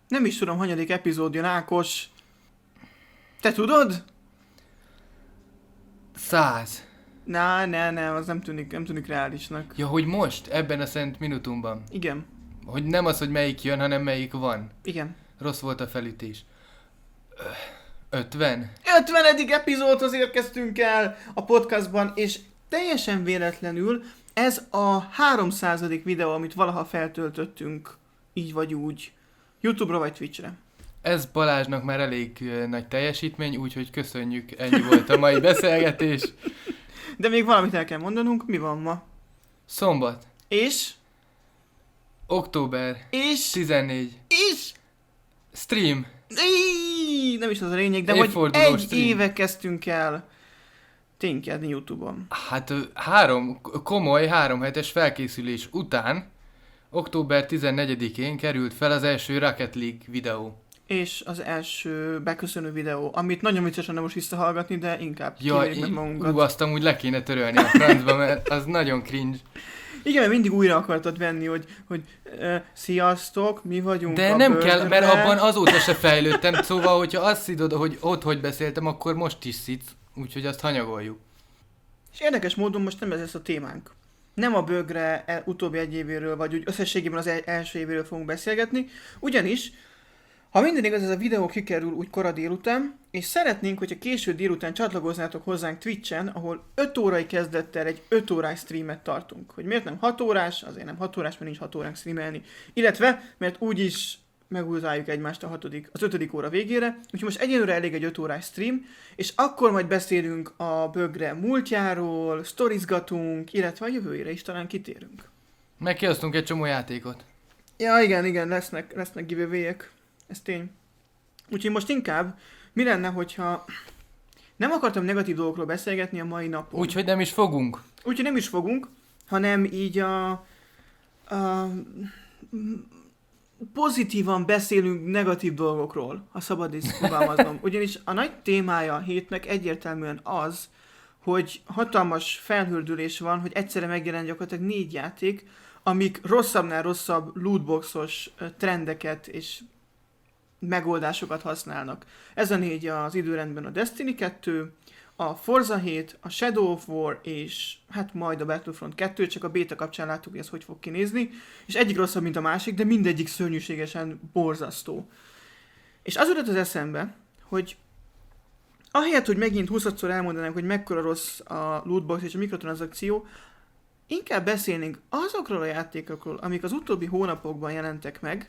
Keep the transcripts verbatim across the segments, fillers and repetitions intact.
Nem is tudom, hanyadik epizód jön, Ákos. Te tudod? Száz. Na, ne, ne, az nem tűnik, nem tűnik reálisnak. Ja, hogy most, ebben a Szent Minutumban. Igen. Hogy nem az, hogy melyik jön, hanem melyik van. Igen. Rossz volt a felütés. ötven? ötvenedik epizódhoz érkeztünk el a podcastban, és teljesen véletlenül ez a háromszázadik videó, amit valaha feltöltöttünk, így vagy úgy, YouTube-ra vagy Twitch-re. Ez Balázsnak már elég uh, nagy teljesítmény, úgyhogy köszönjük, ennyi volt a mai beszélgetés. De még valamit el kell mondanunk, mi van ma? Szombat. És? Október. És? tizennégy. És? Stream. Íj, nem is az a lényeg, de hogy Évforduló egy stream. éve kezdtünk el ténykedni YouTube-on. Hát ö, három, komoly három hetes felkészülés után, október tizennegyedikén került fel az első Rocket League videó. És az első beköszönő videó, amit nagyon vicces lenne most visszahallgatni, de inkább Ja, kivérjük meg magunkat. ú, azt amúgy le kéne törölni a francba, mert az nagyon cringe. Igen, mert mindig újra akartad venni, hogy, hogy uh, sziasztok, mi vagyunk De a nem kell, mert Bördebe. abban azóta se fejlődtem, szóval, hogyha azt szidod, hogy ott hogy beszéltem, akkor most is szidsz, úgyhogy azt hanyagoljuk. És érdekes módon most nem ez lesz a témánk. Nem a bögre el, utóbbi egy évéről, vagy úgy összességében az el, első évéről fogunk beszélgetni, ugyanis, ha minden igaz, ez a videó kikerül úgy kora délután, és szeretnénk, hogyha késő délután csatlakoznátok hozzánk Twitchen, ahol öt órai kezdettel egy öt órás streamet tartunk. Hogy miért nem hat órás? Azért nem hat órás, mert nincs hat óránk streamelni. Illetve, mert úgyis megutáljuk egymást a hatodik, az ötödik óra végére, úgyhogy most egyelőre elég egy öt órás stream, és akkor majd beszélünk a bögre múltjáról, sztorizgatunk, illetve a jövőjére is talán kitérünk. Meg kiosztunk egy csomó játékot. Ja, igen, igen, lesznek, lesznek giveaway-ek. Ez tény. Úgyhogy most inkább, mi lenne, hogyha nem akartam negatív dolgokról beszélgetni a mai napon. Úgyhogy nem is fogunk. Úgyhogy nem is fogunk, hanem így a, a pozitívan beszélünk negatív dolgokról, ha szabad is fogalmaznom. Ugyanis a nagy témája a hétnek egyértelműen az, hogy hatalmas felhördülés van, hogy egyszerre megjelen gyakorlatilag négy játék, amik rosszabbnál rosszabb lootboxos ö, trendeket és megoldásokat használnak. Ez a négy az időrendben a Destiny kettő, a Forza hét, a Shadow of War, és hát majd a Battlefront kettő, csak a beta kapcsán láttuk, hogy ez hogy fog kinézni, és egyik rosszabb, mint a másik, de mindegyik szörnyűségesen borzasztó. És az jutott az eszembe, hogy ahelyett, hogy megint huszadszor elmondanánk, hogy mekkora rossz a lootbox és a mikrotranszakció, inkább beszélnénk azokról a játékokról, amik az utóbbi hónapokban jelentek meg,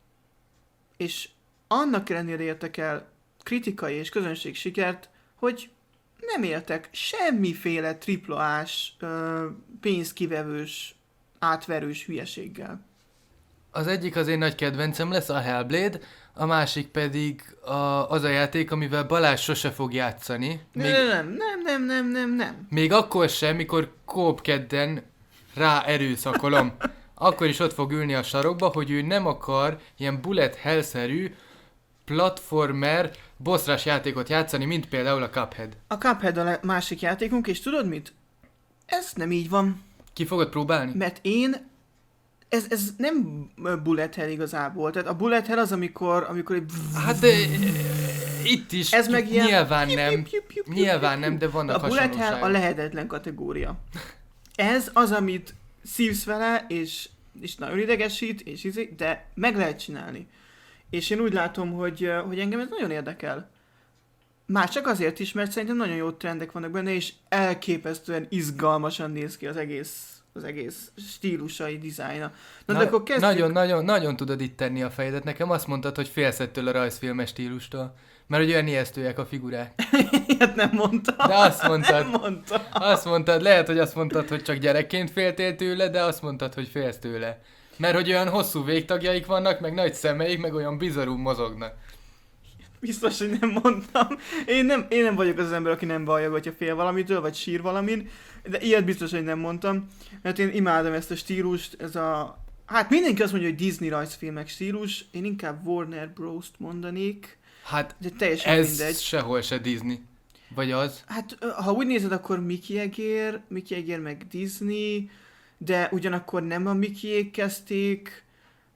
és annak ellenére értek el kritikai és közönség sikert, hogy nem értek semmiféle triplás, pénzkivevős, átverős hülyeséggel. Az egyik az én nagy kedvencem lesz, a Hellblade, a másik pedig a, az a játék, amivel Balázs sose fog játszani. Még, Nem, nem, nem, nem, nem, nem, nem. még akkor sem, mikor kóp kedden rá erőszakolom. Akkor is ott fog ülni a sarokba, hogy ő nem akar ilyen bullet hell-szerű platformer, bosszrás játékot játszani, mint például a Cuphead. A Cuphead a le- másik játékunk, és tudod mit? Ez nem így van, Ki fogod próbálni? mert én ez, ez nem bullet hell igazából. Tehát a bullet hell az, amikor, amikor egy Hát de, itt is ez meg ilyen nyilván piu, nem, piu, piu, piu, piu, nyilván piu. nem, de vannak A bullet hell a hasonlóságok. lehetetlen kategória. Ez az, amit szívsz vele, és, és nagyon idegesít, és izé, de meg lehet csinálni. És én úgy látom, hogy, hogy engem ez nagyon érdekel. Már csak azért is, mert szerintem nagyon jó trendek vannak benne, és elképesztően izgalmasan néz ki az egész, az egész stílusai, dizájna. Na, Na, de akkor kezdjük. nagyon, nagyon, nagyon tudod itt tenni a fejedet. Nekem azt mondtad, hogy félsz ettől a rajzfilmes stílustól. Mert hogy olyan ijesztőek a figurák. Ilyet nem mondtam. De azt mondtad. Nem mondtam. Azt mondtad, lehet, hogy azt mondtad, hogy csak gyerekként féltél tőle, de azt mondtad, hogy félsz tőle. Mert hogy olyan hosszú végtagjaik vannak, meg nagy szemeik, meg olyan bizarrul mozognak. Biztos, hogy nem mondtam. Én nem, én nem vagyok az, az ember, aki nem vallja, hogyha fél valamitől, vagy sír valamin, de ilyet biztos, hogy nem mondtam. Mert én imádom ezt a stílust, ez a... Hát mindenki azt mondja, hogy Disney rajzfilmek stílus, én inkább Warner Bros-t mondanék, Hát de teljesen ez mindegy. sehol se Disney. Vagy az? Hát, ha úgy nézed, akkor Mickey egér, Mickey egér meg Disney, de ugyanakkor nem a Mickeyék kezdték.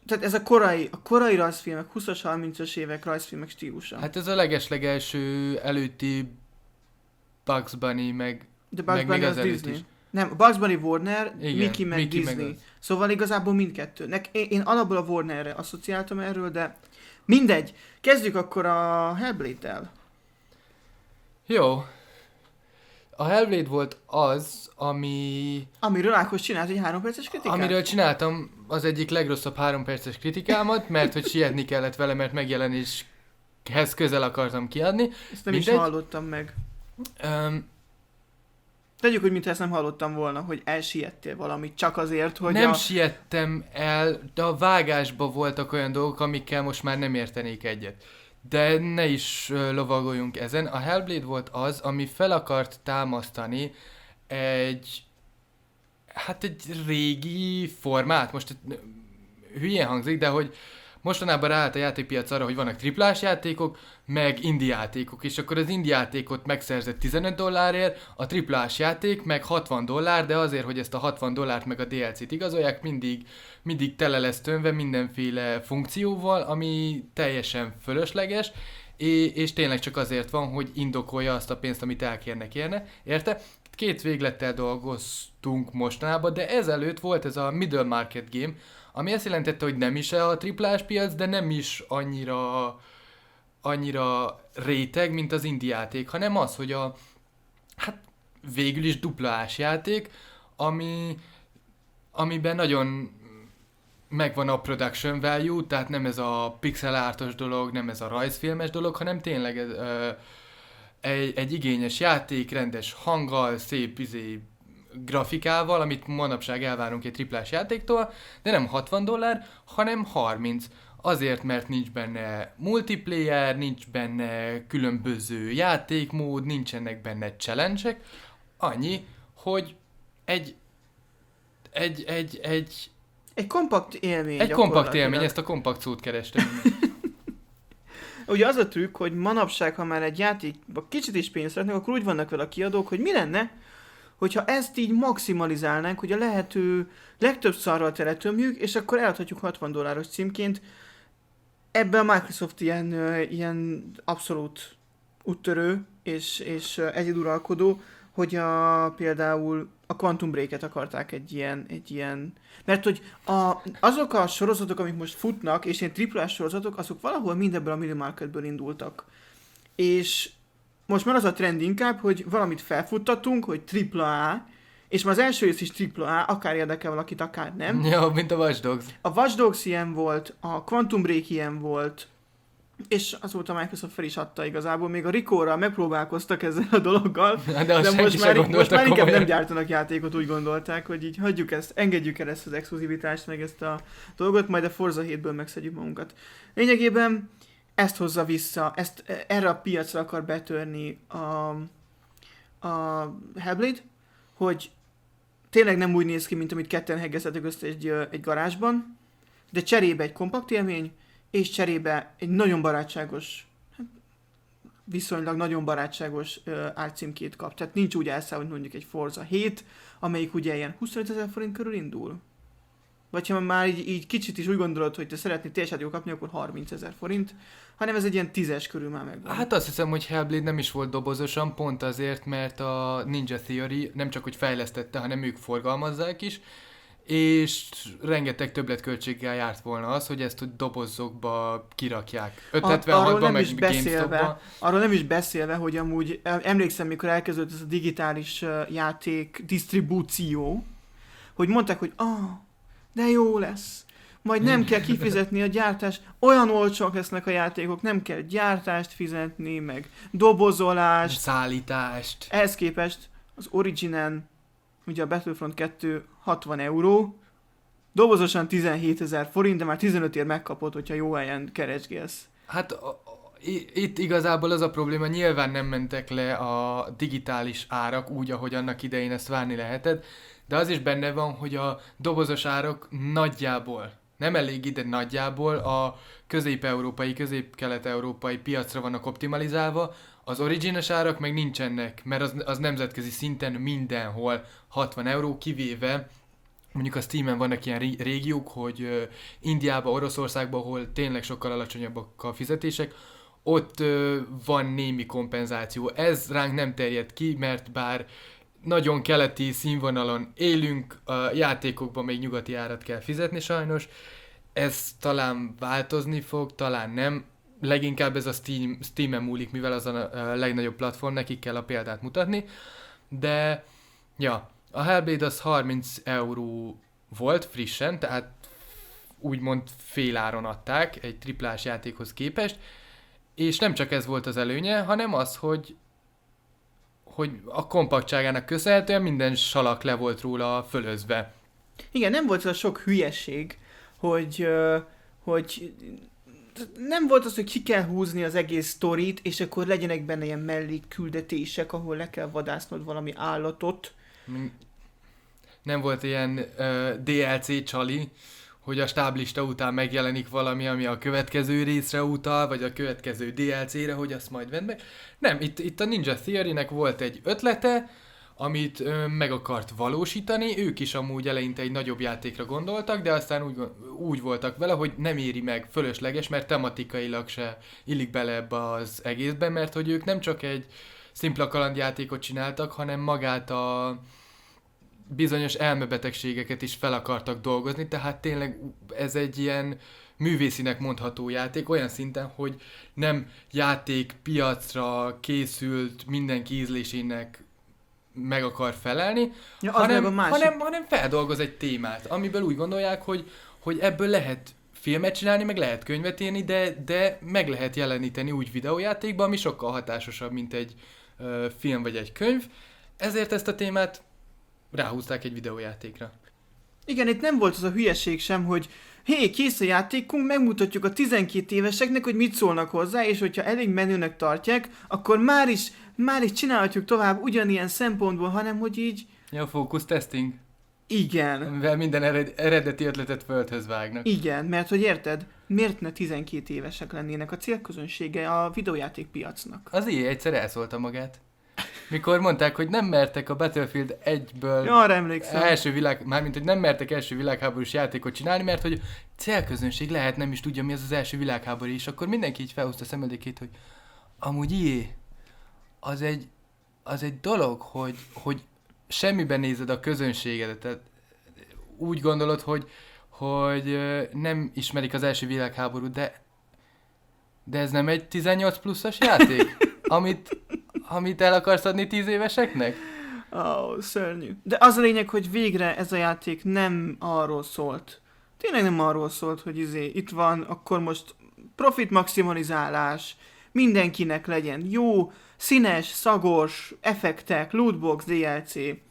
tehát ez a korai, a korai rajzfilmek, húszas, harmincas évek rajzfilmek stílusa. Hát ez a legeslegelső előtti Bugs Bunny, meg, De Bugs meg Bunny még az az előtt Disney. is. Nem, Bugs Bunny Warner, Igen, Mickey meg Mickey Disney. meg az. Szóval igazából mindkettő. Nek, én, én alapból a Warnerre asszociáltam erről, de mindegy. Kezdjük akkor a Hellblade-tel. Jó. A Hellblade volt az, ami... Amiről Ákos csinált egy három perces kritikát. Amiről csináltam az egyik legrosszabb három perces kritikámat, mert hogy sietni kellett vele, mert megjelenéshez közel akartam kiadni. Ezt nem Mindegy. is hallottam meg. Um, Tegyük, hogy mintha ezt nem hallottam volna, hogy elsiettél valamit csak azért, hogy nem a... siettem el, de a vágásban voltak olyan dolgok, amikkel most már nem értenék egyet. De ne is ö, lovagoljunk ezen. A Hellblade volt az, ami fel akart támasztani egy... Hát egy régi formát. Most ö, hülyén hangzik, de hogy mostanában ráállt a játékpiac arra, hogy vannak triplás játékok, meg indie játékok, és akkor az indie játékot megszerzett tizenöt dollárért, a triplás játék meg hatvan dollár, de azért, hogy ezt a hatvan dollárt meg a dé el cét igazolják, mindig, mindig tele lesz tömve mindenféle funkcióval, ami teljesen fölösleges, és, és tényleg csak azért van, hogy indokolja azt a pénzt, amit elkérnek érne, érte? Két véglettel dolgoztunk mostanában, de ezelőtt volt ez a middle market game, ami azt jelentette, hogy nem is a triplás piac, de nem is annyira, annyira réteg, mint az indie játék, hanem az, hogy a hát végül is duplás játék, ami, amiben nagyon megvan a production value, tehát nem ez a pixel artos dolog, nem ez a rajzfilmes dolog, hanem tényleg ez, ö, egy, egy igényes játék, rendes hanggal, szép izé, grafikával, amit manapság elvárunk egy triplás játéktól, de nem hatvan dollár, hanem harminc. Azért, mert nincs benne multiplayer, nincs benne különböző játékmód, nincsenek benne challenge-ek. Annyi, hogy egy egy, egy, egy, Egy kompakt élmény. egy kompakt élmény, ezt a kompakt szót kerestem. Ugye az a trükk, hogy manapság, ha már egy játékba kicsit is pénzt szeretnék, akkor úgy vannak vele a kiadók, hogy mi lenne, hogyha ezt így maximalizálnánk, hogy a lehető legtöbb szarral teletömjük, és akkor eladhatjuk hatvan dolláros címként. Ebben a Microsoft ilyen, ilyen abszolút úttörő és, és egyeduralkodó, hogy a, például a Quantum Break-et akarták egy ilyen, egy ilyen... Mert hogy a, azok a sorozatok, amik most futnak, és ilyen triplás sorozatok, azok valahol mindebből a middle marketből indultak. És most már az a trend inkább, hogy valamit felfuttatunk, hogy tripla A, és már az első rész is tripla A, akár érdekel valakit, akár nem. Ja, mint a Watch Dogs. A Watch Dogs ilyen volt, a Quantum Break ilyen volt, és azóta Microsoft fel is adta igazából, még a Ricorral megpróbálkoztak ezzel a dologgal, de, de most már, most már inkább komolyan. nem gyártanak játékot, úgy gondolták, hogy így hagyjuk ezt, engedjük el ezt az exkluzivitást, meg ezt a dolgot, majd a Forza hétből megszedjük magunkat. Lényegében ezt hozza vissza, ezt erre a piacra akar betörni a, a Hellblade, hogy tényleg nem úgy néz ki, mint amit ketten hegeztetek össze egy, egy garázsban, de cserébe egy kompakt élmény, és cserébe egy nagyon barátságos, viszonylag nagyon barátságos uh, árcímkét kap. Tehát nincs úgy elszáll, hogy mondjuk egy Forza hét, amelyik ugye ilyen huszonöt ezer forint körül indul. Vagy ha már így, így kicsit is úgy gondolod, hogy te szeretnél teljesen jól kapni, akkor harminc ezer forint, hanem ez egy ilyen tízes körül már megvan. Hát azt hiszem, hogy Hellblade nem is volt dobozosan, pont azért, mert a Ninja Theory nem csak hogy fejlesztette, hanem ők forgalmazzák is, és rengeteg többletköltséggel járt volna az, hogy ezt hogy dobozokba kirakják. ötszázhetvenhatban, meg GameStopba. Arról nem is beszélve, hogy amúgy emlékszem, mikor elkezdődött ez a digitális játék disztribúció, hogy mondták, hogy ah, de jó lesz. Majd nem kell kifizetni a gyártást, olyan olcsók lesznek a játékok, nem kell gyártást fizetni, meg dobozolást. Szállítást. Ehhez képest az Originen, ugye a Battlefront kettő hatvan euró, dobozosan tizenhétezer forint, de már tizenötért megkapod, hogyha jó helyen keresgélsz. Hát a, a, itt igazából az a probléma, nyilván nem mentek le a digitális árak úgy, ahogy annak idején ezt várni lehetett, de az is benne van, hogy a dobozos árak nagyjából, nem elég ide nagyjából a közép-európai, közép-kelet-európai piacra vannak optimalizálva, az origines árak meg nincsenek, mert az, az nemzetközi szinten mindenhol hatvan euró, kivéve mondjuk a Steamen vannak ilyen ré- régiók, hogy uh, Indiában, Oroszországban, ahol tényleg sokkal alacsonyabbak a fizetések, ott uh, van némi kompenzáció. Ez ránk nem terjed ki, mert bár nagyon keleti színvonalon élünk, a játékokban még nyugati árat kell fizetni sajnos, ez talán változni fog, talán nem. Leginkább ez a Steam, Steam-en múlik, mivel az a legnagyobb platform, nekik kell a példát mutatni. De, ja, a Hellblade az harminc euró volt frissen, tehát úgymond féláron adták egy triplás játékhoz képest, és nem csak ez volt az előnye, hanem az, hogy hogy a kompaktságának köszönhetően minden salak le volt róla fölözve. Igen, nem volt az a sok hülyeség, hogy, ö, hogy nem volt az, hogy ki kell húzni az egész sztorit, és akkor legyenek benne ilyen mellékküldetések, ahol le kell vadásznod valami állatot. Nem volt ilyen uh, dé el cé csali, hogy a stáblista után megjelenik valami, ami a következő részre utal, vagy a következő dé el cére, hogy azt majd vedd meg. Nem, itt, itt a Ninja Theory-nek volt egy ötlete, amit ö, meg akart valósítani, ők is amúgy eleinte egy nagyobb játékra gondoltak, de aztán úgy, úgy voltak vele, hogy nem éri meg, fölösleges, mert tematikailag se illik bele ebbe az egészbe, mert hogy ők nem csak egy szimpla kalandjátékot csináltak, hanem magát a bizonyos elmebetegségeket is fel akartak dolgozni, tehát tényleg ez egy ilyen művészinek mondható játék, olyan szinten, hogy nem játékpiacra készült, mindenki ízlésének meg akar felelni, Ja, az hanem, meg a másik. hanem, hanem feldolgoz egy témát, amiből úgy gondolják, hogy, hogy ebből lehet filmet csinálni, meg lehet könyvet írni, de, de meg lehet jeleníteni úgy videójátékban, ami sokkal hatásosabb, mint egy ö, film vagy egy könyv. Ezért ezt a témát ráhúzták egy videójátékra. Igen, itt nem volt az a hülyeség sem, hogy hé, kész a játékunk, megmutatjuk a tizenkét éveseknek, hogy mit szólnak hozzá, és hogyha elég menőnek tartják, akkor már is, már is csinálhatjuk tovább ugyanilyen szempontból, hanem hogy így... Ja, focus testing. Igen. Amivel minden ered- eredeti ötletet földhöz vágnak. Igen, mert hogy érted, miért ne tizenkét évesek lennének a célközönsége a videójátékpiacnak? Az i á egyszer elszólta magát. Mikor mondták, hogy nem mertek a Battlefield egyből Ja, arra emlékszem. első világ, mármint, hogy nem mertek első világháborús játékot csinálni, mert hogy célközönség lehet nem is tudja, mi az az első világháború, és akkor mindenki így felhúzta a szemöldékét, hogy amúgy i á, az egy, az egy dolog, hogy, hogy semmiben nézed a közönségedet, tehát úgy gondolod, hogy, hogy nem ismerik az első világháborút, de, de ez nem egy tizennyolc pluszos játék, amit, amit el akarsz adni tíz éveseknek? Ó, oh, szörnyű. De az a lényeg, hogy végre ez a játék nem arról szólt. Tényleg nem arról szólt, hogy izé, itt van, akkor most profit maximalizálás, mindenkinek legyen jó, színes, szagos, effektek, lootbox, dé el cé.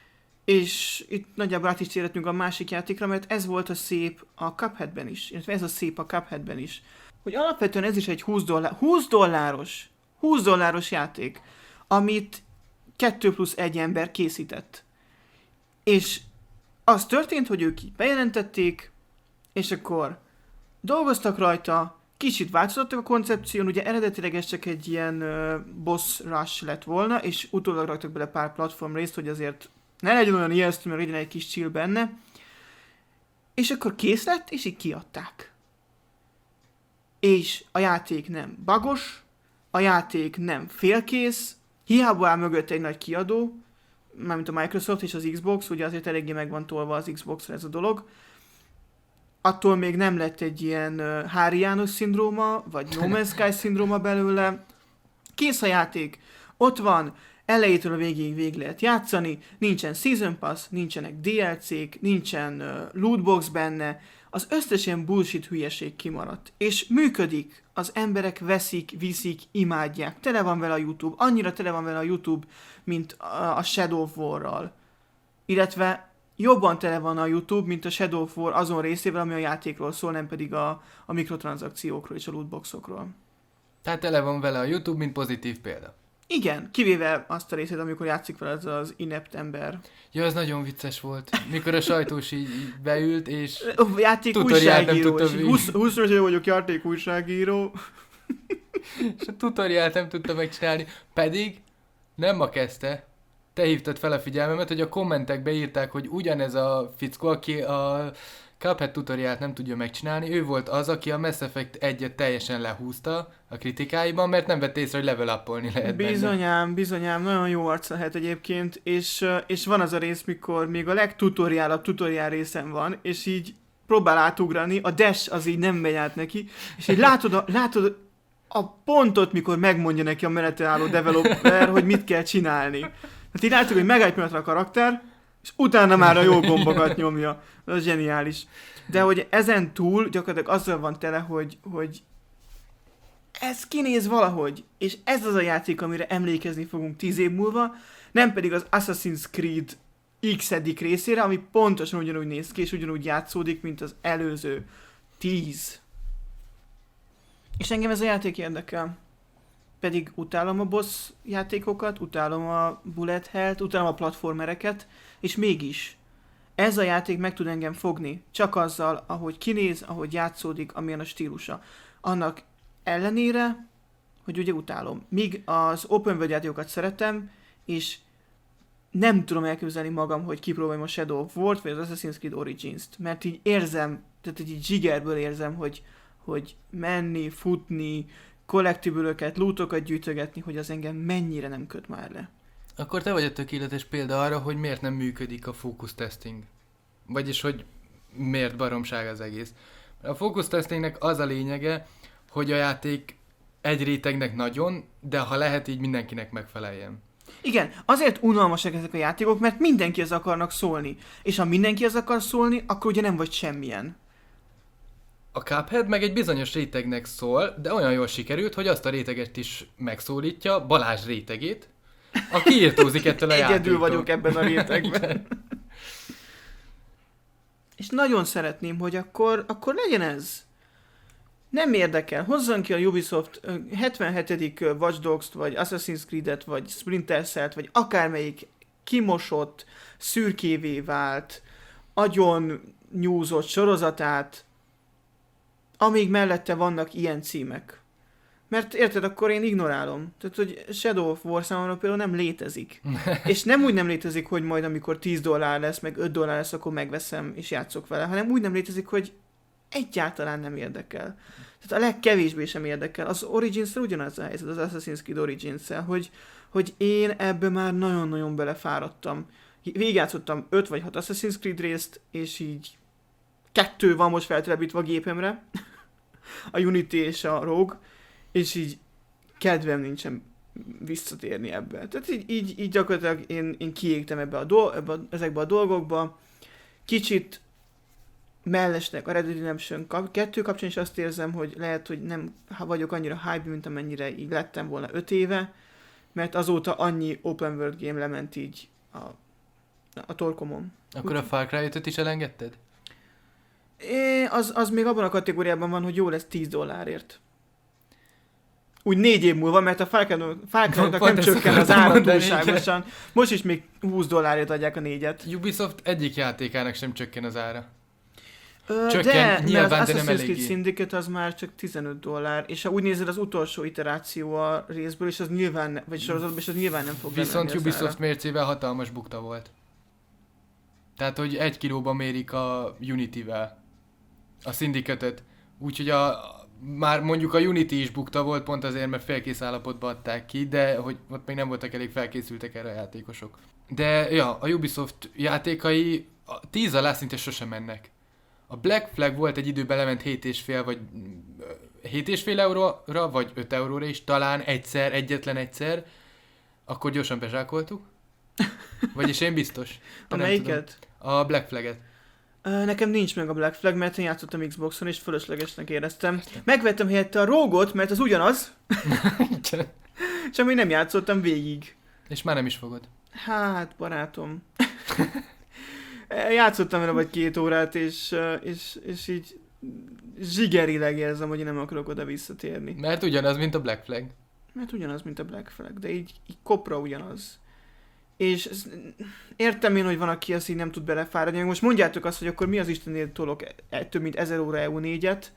És itt nagyjából át is térhetünk a másik játékra, mert ez volt a szép a Cupheadben is, illetve ez a szép a Cupheadben is. Hogy alapvetően ez is egy húsz dollár, húsz dolláros, húsz dolláros játék, amit kettő plusz egy ember készített. És az történt, hogy ők így bejelentették, és akkor dolgoztak rajta, kicsit változtattak a koncepción, ugye eredetileg ez csak egy ilyen uh, boss rush lett volna, és utólag raktak bele pár platform részt, hogy azért ne legyen olyan ijesztő, mert legyen egy kis chill benne. És akkor kész lett, és így kiadták. És a játék nem bugos, a játék nem félkész, hiába áll mögött egy nagy kiadó, mármint a Microsoft és az Xbox, ugye azért eléggé meg van tolva az Xboxra ez a dolog. Attól még nem lett egy ilyen uh, Hári János szindróma, vagy No Man's Sky szindróma belőle. Kész a játék, ott van, elejétől a végéig végig lehet játszani, nincsen Season Pass, nincsenek dé el cék, nincsen uh, lootbox benne, az összes ilyen bullshit hülyeség kimaradt. És működik, az emberek veszik, viszik, imádják, tele van vele a YouTube, annyira tele van vele a YouTube, mint a, a Shadow of War-ral. Illetve jobban tele van a YouTube, mint a Shadow of War azon részével, ami a játékról szól, nem pedig a, a mikrotranszakciókról és a lootboxokról. Tehát tele van vele a YouTube, mint pozitív példa. Igen, kivéve azt a részét, amikor játszik vele ez az inept ember. Ja, ez nagyon vicces volt. Mikor a sajtós így, így beült, és játék tutoriált nem újságíró, tudta és húsz, húsz éve vagyok játék újságíró. és a tutoriált nem tudta megcsinálni. Pedig nem ma kezdte, te hívtad fel a figyelmemet, hogy a kommentekbe írták, hogy ugyanez a fickó, aki a Cuphead tutoriált nem tudja megcsinálni, ő volt az, aki a Mass Effect egyet teljesen lehúzta a kritikáiban, mert nem vett észre, hogy level up-olni lehet benne. Bizonyám, bizonyám, nagyon jó arc lehet egyébként, és, és van az a rész, mikor még a legtutoriálabb tutoriál részem van, és így próbál átugrani, a dash az így nem megy át neki, és így látod a, látod a pontot, mikor megmondja neki a mellette álló developer, hogy mit kell csinálni. Tehát így látjuk, hogy megáll pillanatra a karakter, és utána már a jó gombokat nyomja. Ez zseniális. De hogy ezen túl gyakorlatilag azzal van tele, hogy, hogy ez kinéz valahogy, és ez az a játék, amire emlékezni fogunk tíz év múlva, nem pedig az Assassin's Creed x-edik részére, ami pontosan ugyanúgy néz ki, és ugyanúgy játszódik, mint az előző tíz. És engem ez a játék érdekel. Pedig utálom a boss játékokat, utálom a bullet hell-t, utálom a platformereket, és mégis ez a játék meg tud engem fogni, csak azzal, ahogy kinéz, ahogy játszódik, amilyen a stílusa. Annak ellenére, hogy ugye utálom. Míg az open world játékokat szeretem, és nem tudom elképzelni magam, hogy kipróbáljam a Shadow of War-t, vagy az Assassin's Creed Origins-t, mert így érzem, tehát így zsigerből érzem, hogy, hogy menni, futni, collectible-öket, lootokat gyűjtögetni, hogy az engem mennyire nem köt már le. Akkor te vagy a tökéletes példa arra, hogy miért nem működik a focus testing. Vagyis, hogy miért baromság az egész. A focus testingnek az a lényege, hogy a játék egy rétegnek nagyon, de ha lehet, így mindenkinek megfeleljen. Igen, azért unalmasak ezek a játékok, mert mindenki az akarnak szólni. És ha mindenki az akar szólni, akkor ugye nem vagy semmilyen. A Cuphead meg egy bizonyos rétegnek szól, de olyan jól sikerült, hogy azt a réteget is megszólítja, Balázs rétegét, aki írtózik ettől a játéktól. Egyedül vagyok ebben a rétegben. És nagyon szeretném, hogy akkor, akkor legyen ez. Nem érdekel. Hozzon ki a Ubisoft hetvenhetedik Watch Dogs-t, vagy Assassin's Creed-et, vagy Splinter Cell-t, vagy akármelyik kimosott, szürkévé vált, agyon nyúzott sorozatát, amíg mellette vannak ilyen címek. Mert érted, akkor én ignorálom. Tehát, hogy Shadow of War számomra például nem létezik. És nem úgy nem létezik, hogy majd amikor tíz dollár lesz, meg öt dollár lesz, akkor megveszem és játszok vele, hanem úgy nem létezik, hogy egyáltalán nem érdekel. Tehát a legkevésbé sem érdekel. Az Origins-szel ugyanaz a helyzet, az Assassin's Creed Origins-szel, hogy, hogy én ebbe már nagyon-nagyon belefáradtam. Végigjátszottam öt vagy hat Assassin's Creed részt, és így kettő van most feltelepítve a gépemre, a Unity és a Rogue, és így kedvem nincsen visszatérni ebbe. Tehát így, így, így gyakorlatilag én, én kiégtem ebbe a do- ebbe a, ezekbe a dolgokba. Kicsit mellesnek a Red Dead Redemption kettő kapcsán is azt érzem, hogy lehet, hogy nem vagyok annyira hype, mint amennyire így lettem volna öt éve, mert azóta annyi open world game lement így a, a torkomon. Akkor a Far Cry ötöt is elengedted? É, az, az még abban a kategóriában van, hogy jó lesz tíz dollárért. Úgy négy év múlva, mert a Far Cry-nak nem csökken az ára túlságosan. Most is még húsz dollárért adják a négyet. Ubisoft egyik játékának sem csökken az ára. Ö, Csökken, de, nyilván, mert az de nem Assassin's Creed eléggé. Syndicate az már csak tizenöt dollár, és ha úgy nézed az utolsó iteráció a részből, és az nyilván, ne, vagy sorozatban, és az nyilván nem fog Viszont lemenni az Ubisoft ára. mércével hatalmas bukta volt. Tehát, hogy egy kilóba mérik a Unity-vel a Syndicate-öt. Úgyhogy a, már mondjuk a Unity is bukta volt, pont azért, mert felkész állapotba adták ki, de hogy ott még nem voltak elég felkészültek erre a játékosok. De ja, a Ubisoft játékai a tíz alá szinte sosem mennek. A Black Flag volt egy időben lement hét és fél vagy hét és fél euróra, vagy öt euróra is, talán egyszer, egyetlen egyszer, akkor gyorsan bezsákoltuk. Vagyis én biztos. A melyiket? A Black Flag-et. Nekem nincs meg a Black Flag, mert én játszottam Xboxon, és fölöslegesnek éreztem. Megvettem helyette a Rogue-ot, mert az ugyanaz, csak még nem játszottam végig. És már nem is fogod. Hát, barátom. Játszottam vele vagy két órát, és, és, és így zsigerileg érzem, hogy én nem akarok oda visszatérni. Mert ugyanaz, mint a Black Flag. Mert ugyanaz, mint a Black Flag, de így, így kopra ugyanaz. És ez, értem én, hogy van, aki azt így nem tud belefáradni. Most mondjátok azt, hogy akkor mi az Istenért tolok több mint ezer óra E U négyet.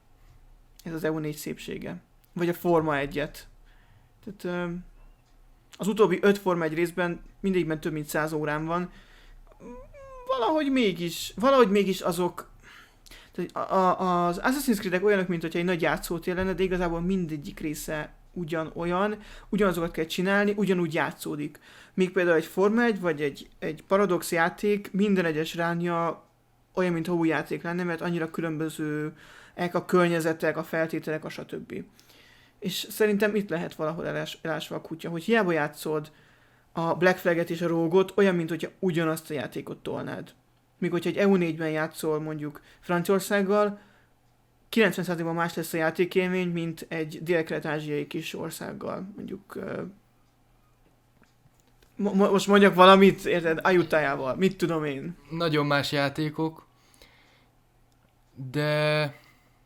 Ez az E U négy szépsége. Vagy a Forma egyet. Tehát Az utóbbi öt Forma egy részben mindegyikben több mint száz órán van. Valahogy mégis, valahogy mégis azok... A, a, az Assassin's Creed-ek olyanok, mint hogyha egy nagy játszótér lenne, de igazából mindegyik része ugyanolyan, ugyanazokat kell csinálni, ugyanúgy játszódik. Míg például egy Forma egy, vagy egy, egy Paradox játék minden egyes ránja olyan, mintha új játék lenne, mert annyira különbözőek a környezetek, a feltételek, a stb. És szerintem itt lehet valahol elás, elásva a kutya, hogy hiába játszod a Black Flag-et és a Rogue-ot, olyan, mint hogyha ugyanazt a játékot tolnád. Míg hogyha egy E U négyben játszol mondjuk Franciaországgal, kilencven százalékban más lesz a játékélmény, mint egy dél-kelet-ázsiai kis országgal. Mondjuk... Uh, mo- most mondjak valamit, érted? Ajutájával. Mit tudom én? Nagyon más játékok, de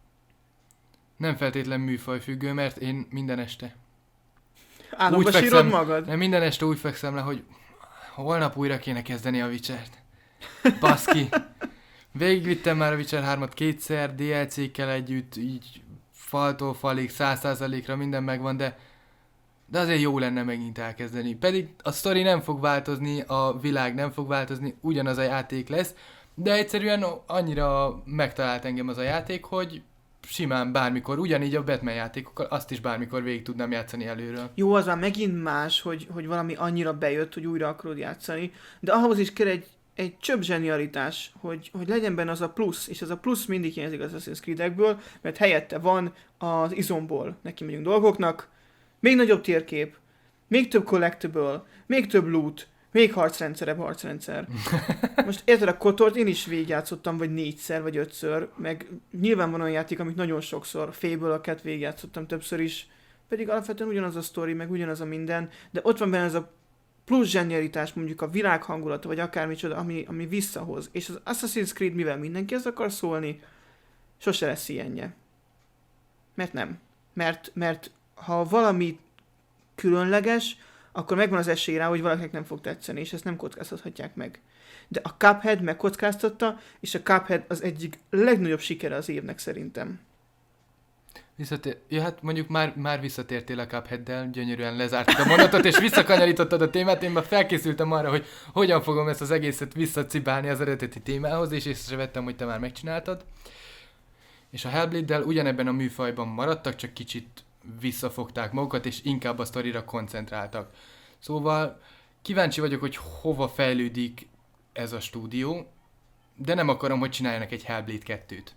nem feltétlen műfajfüggő, mert én minden este Álomba sírod magad? Nem, minden este úgy fekszem le, hogy holnap újra kéne kezdeni a Witchert. Baszki. Végigvittem már a Witcher hármat kétszer, dé el cé-kkel együtt, így faltól falig, száz százalékra minden megvan, de, de azért jó lenne megint elkezdeni. Pedig a sztori nem fog változni, a világ nem fog változni, ugyanaz a játék lesz, de egyszerűen annyira megtalált engem az a játék, hogy simán bármikor, ugyanígy a Batman játékokkal, azt is bármikor végig tudnám játszani előről. Jó, az már megint más, hogy, hogy valami annyira bejött, hogy újra akarod játszani, de ahhoz is kell egy, egy csöbb zsenialitás, hogy, hogy legyen benne az a plusz, és az a plusz mindig hiányzik az Assassin's Creed-ekből, mert helyette van az izomból neki megyünk dolgoknak, még nagyobb térkép, még több collectible, még több loot, még harcrendszerebb harcrendszer. Most érted, a Kotort én is végigjátszottam, vagy négyszer, vagy ötször, meg nyilván van olyan játék, amit nagyon sokszor, Fable-öket végigjátszottam többször is, pedig alapvetően ugyanaz a sztori, meg ugyanaz a minden, de ott van benne ez a plusz zsenialitás, mondjuk a világ hangulata, vagy akármicsoda, ami, ami visszahoz. És az Assassin's Creed, mivel mindenki ezt akar szólni, sose lesz ilyenje. Mert nem. Mert, mert ha valami különleges, akkor megvan az esély rá, hogy valakinek nem fog tetszeni, és ezt nem kockáztathatják meg. De a Cuphead megkockáztatta, és a Cuphead az egyik legnagyobb sikere az évnek szerintem. Visszatér... Ja, hát mondjuk már, már visszatértél a Cupheaddel, gyönyörűen lezártad a mondatot, és visszakanyarítottad a témát, én már felkészültem arra, hogy hogyan fogom ezt az egészet visszacibálni az eredeti témához, és észrevettem, hogy te már megcsináltad. És a Hellblade-del ugyanebben a műfajban maradtak, csak kicsit visszafogták magukat, és inkább a sztorira koncentráltak. Szóval kíváncsi vagyok, hogy hova fejlődik ez a stúdió, de nem akarom, hogy csináljanak egy Hellblade kettőt.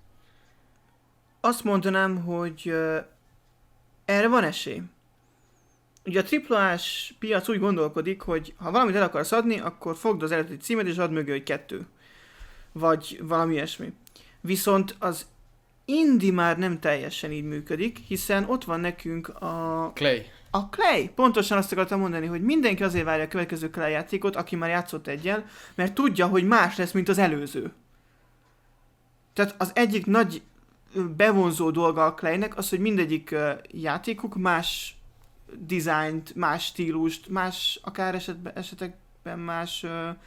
Azt mondanám, hogy uh, erre van esély. Ugye a triplás piac úgy gondolkodik, hogy ha valamit el akarsz adni, akkor fogd az eredeti címet és add mögé, hogy kettő. Vagy valami ilyesmi. Viszont az indie már nem teljesen így működik, hiszen ott van nekünk a... Clay. A Clay. Pontosan azt akartam mondani, hogy mindenki azért várja a következő Clay játékot, aki már játszott eggyel, mert tudja, hogy más lesz, mint az előző. Tehát az egyik nagy bevonzó dolga a Claynek az, hogy mindegyik játékuk más dizájnt, más stílust, más, akár esetben, esetekben más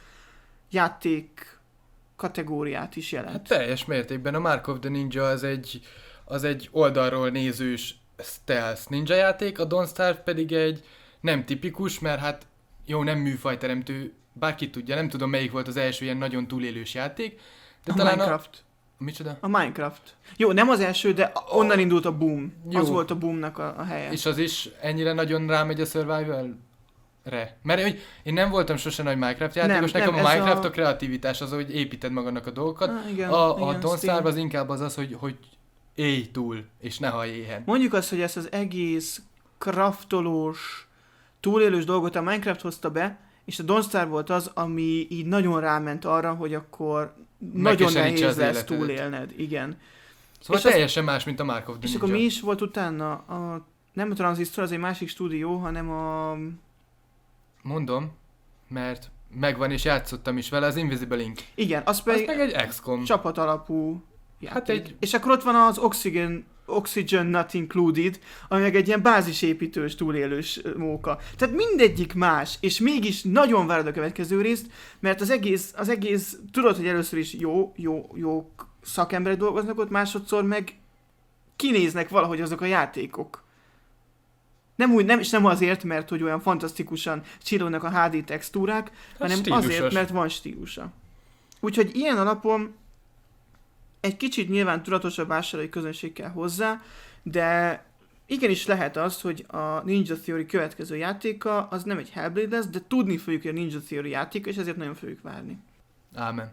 játék kategóriát is jelent. Hát teljes mértékben. A Mark of the Ninja az egy, az egy oldalról nézős stealth ninja játék, a Don't Starve pedig egy nem tipikus, mert hát jó, nem műfajteremtő, bárki tudja, nem tudom melyik volt az első ilyen nagyon túlélős játék, de a talán Minecraft. A... Micsoda? A Minecraft. Jó, nem az első, de onnan indult a boom. Jó. Az volt a boomnak a, a helye. És az is ennyire nagyon rámegy a survival-re? Mert hogy én nem voltam sose nagy Minecraft játékos, Nem, nekem nem, a ez Minecraft a... a- a kreativitás, az, hogy építed magadnak a dolgokat. Ah, igen, a igen, a Don't Steam. Starve az inkább az az, hogy, hogy élj túl, és ne hallj éhen. Mondjuk azt, hogy ezt az egész craftolós, túlélős dolgot a Minecraft hozta be, és a Don't Starve volt az, ami így nagyon ráment arra, hogy akkor nagyon Megkeserítse nehéz az lesz életedet. túlélned. Igen. Szóval és teljesen más, mint a Mark of the És Ninja. akkor mi is volt utána? A, nem a Transistor, az egy másik stúdió, hanem a... Mondom, mert megvan és játszottam is vele, az Invisible Ink. Igen, az Ez pedig meg egy X COM. csapat alapú játék. Hát egy- És akkor ott van az Oxygen, Oxygen Not Included, ami meg egy ilyen bázisépítős, túlélős ö, móka. Tehát mindegyik más, és mégis nagyon várod a következő részt, mert az egész, az egész, tudod, hogy először is jó, jó, jó szakemberek dolgoznak ott, másodszor meg kinéznek valahogy azok a játékok. Nem úgy, nem, és nem azért, mert hogy olyan fantasztikusan csillognak a há dé textúrák, hanem stílusos. azért, mert van stílusa. Úgyhogy ilyen alapon egy kicsit nyilván tudatosabb vásárlói közönség kell hozzá, de igenis lehet az, hogy a Ninja Theory következő játéka az nem egy Hellblade lesz, de tudni fogjuk, hogy a Ninja Theory játéka, és ezért nagyon fogjuk várni. Ámen.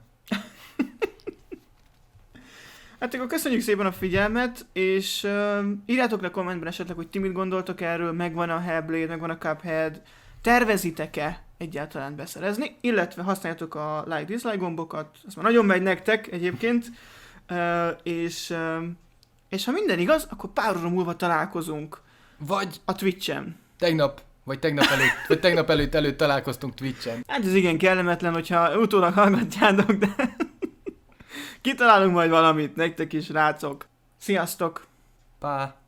Hát akkor köszönjük szépen a figyelmet, és uh, írjátok le kommentben esetleg, hogy ti mit gondoltok erről, megvan a Hellblade, megvan a Cuphead, tervezitek-e egyáltalán beszerezni, illetve használjátok a like-dislike gombokat, az már nagyon megy nektek egyébként, uh, és, uh, és ha minden igaz, akkor pár óra múlva találkozunk Vagy a Twitch-en. tegnap, vagy tegnap előtt, vagy tegnap előtt előtt találkoztunk Twitch-en. Hát ez igen kellemetlen, hogyha utólag hallgatjátok, de kitalálunk majd valamit nektek is, rácok. Sziasztok! Pá.